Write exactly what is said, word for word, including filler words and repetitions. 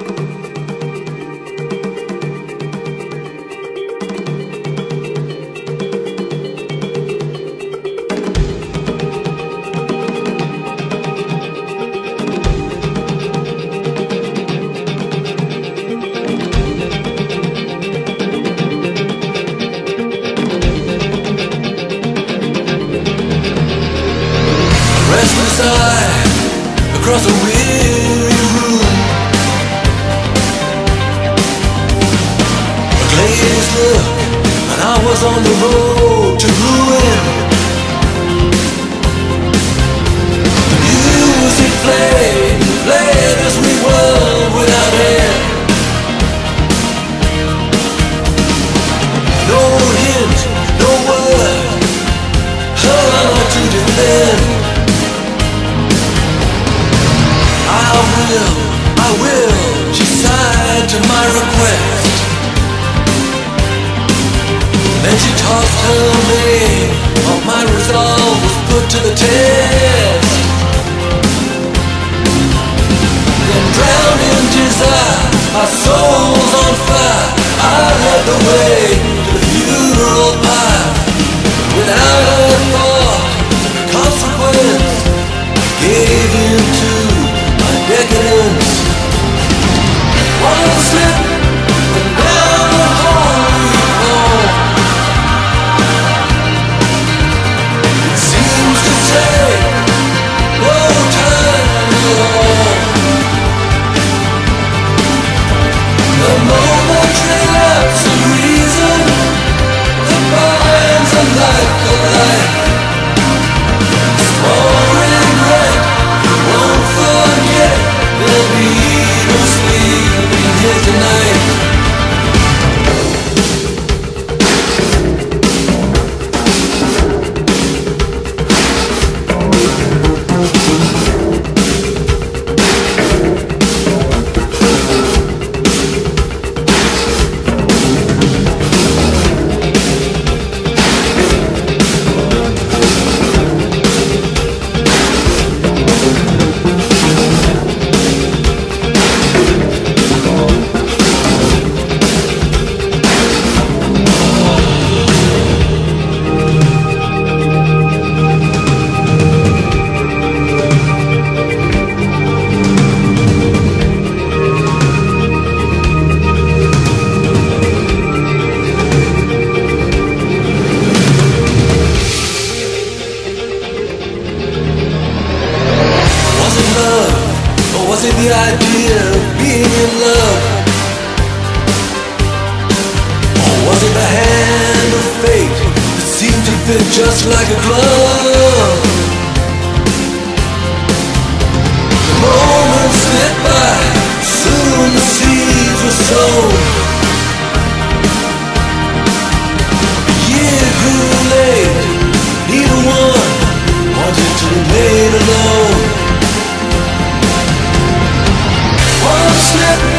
Restless eye across a weary room, a glazed look, and I was on the road to ruin. The music played, played as we were without end. No hint, no word, how to defend. I will, I will, she sighed to my request. Then she tossed her name, all my resolve was put to the test. Then drowned in desire, our souls on fire, I led the way to the funeral pyre. Without a thought, consequence, gave in to decadence. One slip and down the hall we fall. It seems to take no time at all. The moment relapse of reason, the binds a life alike. Small regret, you won't forget. There'll be no sleeping here tonight. Was it the idea of being in love? Or was it the hand of fate that seemed to fit just like a glove? The moments slipped by, soon the seeds were sown. The year grew late, neither one wanted to remain alone. One slip